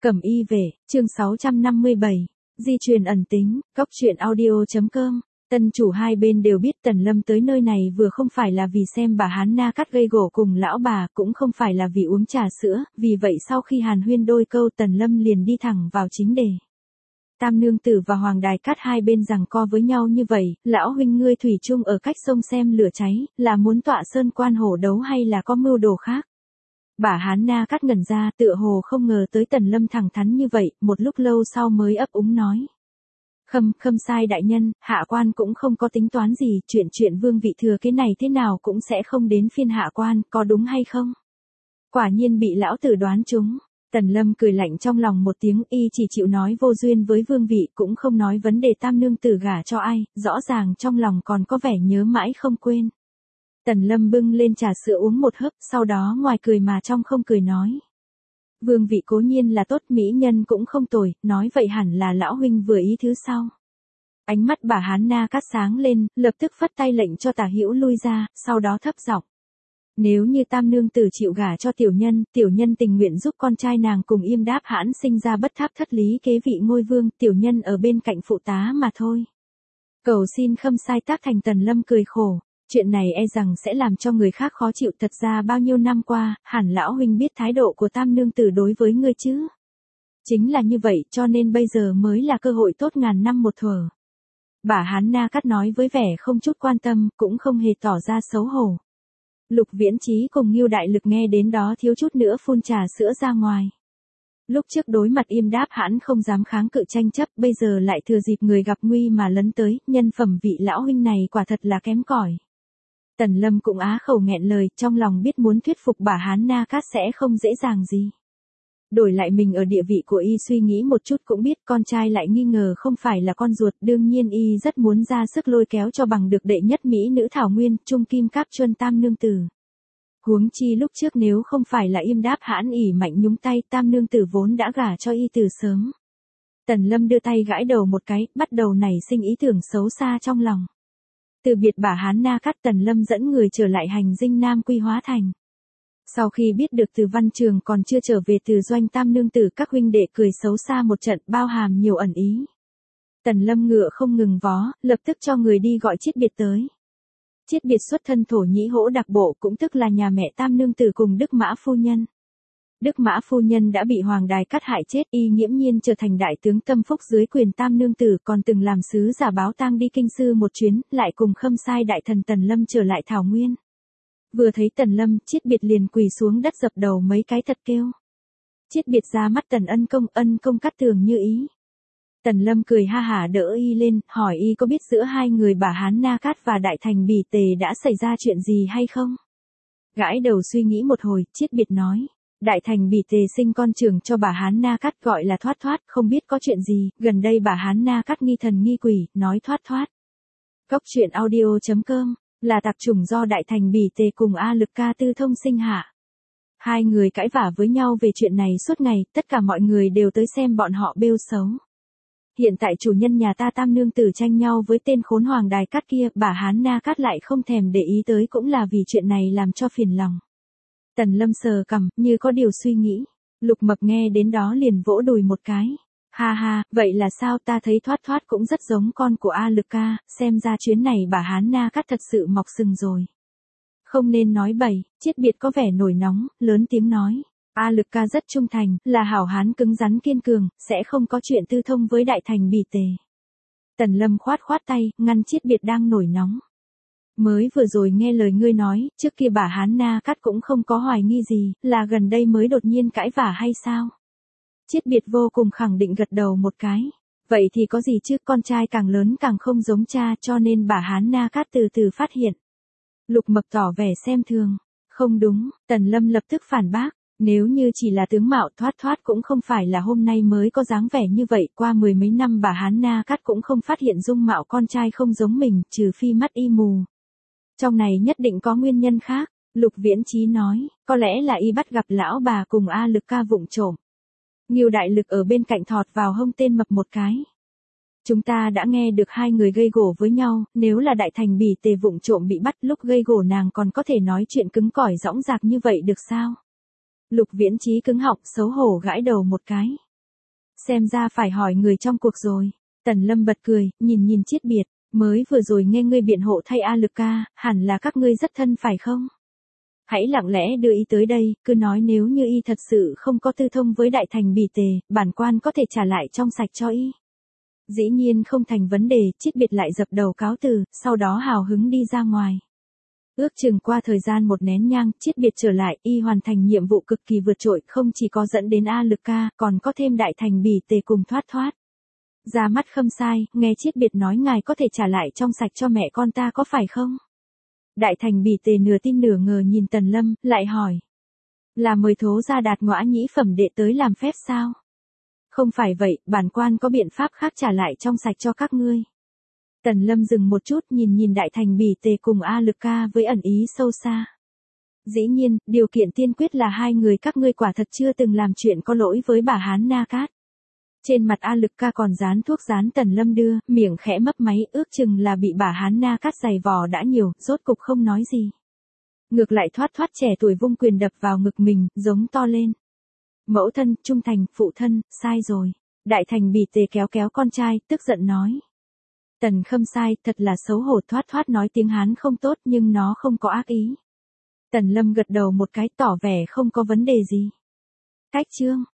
Cẩm y về, chương 657, di truyền ẩn tính, góc truyện audio.com. Tân chủ hai bên đều biết Tần Lâm tới nơi này vừa không phải là vì xem bà Hán Na Cát gây gổ cùng lão bà, cũng không phải là vì uống trà sữa, vì vậy sau khi hàn huyên đôi câu Tần Lâm liền đi thẳng vào chính đề. Tam nương tử và Hoàng Đài Cát hai bên giằng co với nhau như vậy, lão huynh ngươi thủy chung ở cách sông xem lửa cháy, là muốn tọa sơn quan hổ đấu hay là có mưu đồ khác? Bà Hán Na Cát ngẩn ra, tựa hồ không ngờ tới Tần Lâm thẳng thắn như vậy, một lúc lâu sau mới ấp úng nói. Khâm sai đại nhân, hạ quan cũng không có tính toán gì, chuyện vương vị thừa cái này thế nào cũng sẽ không đến phiên hạ quan, có đúng hay không? Quả nhiên bị lão tử đoán trúng. Tần Lâm cười lạnh trong lòng một tiếng, y chỉ chịu nói vô duyên với vương vị, cũng không nói vấn đề tam nương tử gả cho ai, rõ ràng trong lòng còn có vẻ nhớ mãi không quên. Tần Lâm bưng lên trà sữa uống một hớp, sau đó ngoài cười mà trong không cười nói. Vương vị cố nhiên là tốt, mỹ nhân cũng không tồi, nói vậy hẳn là lão huynh vừa ý thứ sau. Ánh mắt bà Hán Na Cát sáng lên, lập tức phất tay lệnh cho Tả Hữu lui ra, sau đó thấp giọng. Nếu như tam nương tử chịu gả cho tiểu nhân tình nguyện giúp con trai nàng cùng Yêm Đáp Hãn sinh ra bất tháp thất lý kế vị ngôi vương, tiểu nhân ở bên cạnh phụ tá mà thôi. Cầu xin khâm sai tác thành. Tần Lâm cười khổ. Chuyện này e rằng sẽ làm cho người khác khó chịu, thật ra bao nhiêu năm qua, hẳn lão huynh biết thái độ của tam nương tử đối với ngươi chứ. Chính là như vậy cho nên bây giờ mới là cơ hội tốt ngàn năm một thuở. Bà Hán Na Cát nói với vẻ không chút quan tâm, cũng không hề tỏ ra xấu hổ. Lục Viễn Chí cùng Ngưu Đại Lực nghe đến đó thiếu chút nữa phun trà sữa ra ngoài. Lúc trước đối mặt Yêm Đáp Hãn không dám kháng cự tranh chấp, bây giờ lại thừa dịp người gặp nguy mà lấn tới, nhân phẩm vị lão huynh này quả thật là kém cỏi. Tần Lâm cũng á khẩu nghẹn lời, trong lòng biết muốn thuyết phục bà Hán Na Cát sẽ không dễ dàng gì. Đổi lại mình ở địa vị của y suy nghĩ một chút cũng biết con trai lại nghi ngờ không phải là con ruột, đương nhiên y rất muốn ra sức lôi kéo cho bằng được đệ nhất mỹ nữ Thảo Nguyên, Trung Kim Cáp Chuân tam nương tử. Huống chi lúc trước nếu không phải là Yêm Đáp Hãn ỉ mạnh nhúng tay, tam nương tử vốn đã gả cho y từ sớm. Tần Lâm đưa tay gãi đầu một cái, bắt đầu nảy sinh ý tưởng xấu xa trong lòng. Từ biệt bà Hán Na Cát, Tần Lâm dẫn người trở lại hành dinh Nam Quy Hóa Thành. Sau khi biết được Từ Văn Trường còn chưa trở về từ doanh tam nương tử, các huynh đệ cười xấu xa một trận, bao hàm nhiều ẩn ý. Tần Lâm ngựa không ngừng vó, lập tức cho người đi gọi Chiết Biệt tới. Chiết Biệt xuất thân Thổ Nhĩ Hỗ Đặc Bộ, cũng tức là nhà mẹ tam nương tử cùng Đức Mã phu nhân. Đức Mã phu nhân đã bị Hoàng Đài Cát hại chết, y nghiễm nhiên trở thành đại tướng tâm phúc dưới quyền tam nương tử, còn từng làm sứ giả báo tang đi kinh sư một chuyến, lại cùng khâm sai đại thần Tần Lâm trở lại Thảo Nguyên. Vừa thấy Tần Lâm, Chiết Biệt liền quỳ xuống đất dập đầu mấy cái thật kêu. Chiết Biệt ra mắt Tần ân công cắt tường như ý. Tần Lâm cười ha hả đỡ y lên, hỏi y có biết giữa hai người bà Hán Na Cát và Đại Thành Bỉ Tề đã xảy ra chuyện gì hay không? Gãi đầu suy nghĩ một hồi, Chiết Biệt nói. Đại Thành Bỉ Tề sinh con trưởng cho bà Hán Na Cát gọi là Thoát Thoát, không biết có chuyện gì, gần đây bà Hán Na Cát nghi thần nghi quỷ, nói Thoát Thoát. Góc truyện audio.com, là tạp chủng do Đại Thành Bỉ Tề cùng A Lực Ca Tư thông sinh hạ. Hai người cãi vả với nhau về chuyện này suốt ngày, tất cả mọi người đều tới xem bọn họ bêu xấu. Hiện tại chủ nhân nhà ta tam nương tử tranh nhau với tên khốn Hoàng Đài Cát kia, bà Hán Na Cát lại không thèm để ý tới, cũng là vì chuyện này làm cho phiền lòng. Tần Lâm sờ cằm, như có điều suy nghĩ. Lục Mập nghe đến đó liền vỗ đùi một cái. Ha ha, vậy là sao, ta thấy Thoát Thoát cũng rất giống con của A Lực Ca, xem ra chuyến này bà Hán Na Cát thật sự mọc sừng rồi. Không nên nói bậy. Chiết Biệt có vẻ nổi nóng, lớn tiếng nói. A Lực Ca rất trung thành, là hảo hán cứng rắn kiên cường, sẽ không có chuyện tư thông với Đại Thành Bỉ Tề. Tần Lâm khoát tay, ngăn Chiết Biệt đang nổi nóng. Mới vừa rồi nghe lời ngươi nói, trước kia bà Hán Na Cát cũng không có hoài nghi gì, là gần đây mới đột nhiên cãi vả hay sao? Chiết Biệt vô cùng khẳng định gật đầu một cái. Vậy thì có gì chứ, con trai càng lớn càng không giống cha, cho nên bà Hán Na Cát từ từ phát hiện. Lục Mập tỏ vẻ xem thường. Không đúng, Tần Lâm lập tức phản bác. Nếu như chỉ là tướng mạo, Thoát Thoát cũng không phải là hôm nay mới có dáng vẻ như vậy, qua mười mấy năm bà Hán Na Cát cũng không phát hiện dung mạo con trai không giống mình, trừ phi mắt y mù. Trong này nhất định có nguyên nhân khác. Lục Viễn Chí nói, có lẽ là y bắt gặp lão bà cùng A Lực Ca vụng trộm. Ngưu Đại Lực ở bên cạnh thọt vào hông tên Mập một cái. Chúng ta đã nghe được hai người gây gổ với nhau, nếu là Đại Thành Bỉ Tề vụng trộm bị bắt, lúc gây gổ nàng còn có thể nói chuyện cứng cỏi dõng dạc như vậy được sao? Lục Viễn Chí cứng họng, xấu hổ gãi đầu một cái. Xem ra phải hỏi người trong cuộc rồi. Tần Lâm bật cười, nhìn Chiết Biệt, mới vừa rồi nghe ngươi biện hộ thay A Lực ca, hẳn là các ngươi rất thân phải không? Hãy lặng lẽ đưa y tới đây, cứ nói nếu như y thật sự không có tư thông với Đại Thành Bỉ Tề, bản quan có thể trả lại trong sạch cho y. Dĩ nhiên không thành vấn đề, Chiết Biệt lại dập đầu cáo từ, sau đó hào hứng đi ra ngoài. Ước chừng qua thời gian một nén nhang, Chiết Biệt trở lại, y hoàn thành nhiệm vụ cực kỳ vượt trội, không chỉ có dẫn đến A Lực ca, còn có thêm Đại Thành Bỉ Tề cùng thoát. Ra mắt Khâm Sai, nghe Chiết Biệt nói ngài có thể trả lại trong sạch cho mẹ con ta có phải không? Đại Thành Bỉ Tề nửa tin nửa ngờ nhìn Tần Lâm, lại hỏi. Là mời Thố gia Đạt Ngõa nhĩ phẩm đệ tới làm phép sao? Không phải vậy, bản quan có biện pháp khác trả lại trong sạch cho các ngươi. Tần Lâm dừng một chút nhìn Đại Thành Bỉ Tề cùng A Lực ca với ẩn ý sâu xa. Dĩ nhiên, điều kiện tiên quyết là hai người các ngươi quả thật chưa từng làm chuyện có lỗi với bà Hán Na Cát. Trên mặt A Lực ca còn dán thuốc dán Tần Lâm đưa, miệng khẽ mấp máy, ước chừng là bị bà Hán Na Cát giày vò đã nhiều, rốt cục không nói gì. Ngược lại thoát trẻ tuổi vung quyền đập vào ngực mình, giống to lên. Mẫu thân, trung thành, phụ thân, sai rồi. Đại Thành Bỉ Tề kéo con trai, tức giận nói. Tần Khâm Sai, thật là xấu hổ, thoát nói tiếng Hán không tốt nhưng nó không có ác ý. Tần Lâm gật đầu một cái tỏ vẻ không có vấn đề gì. Cách chương.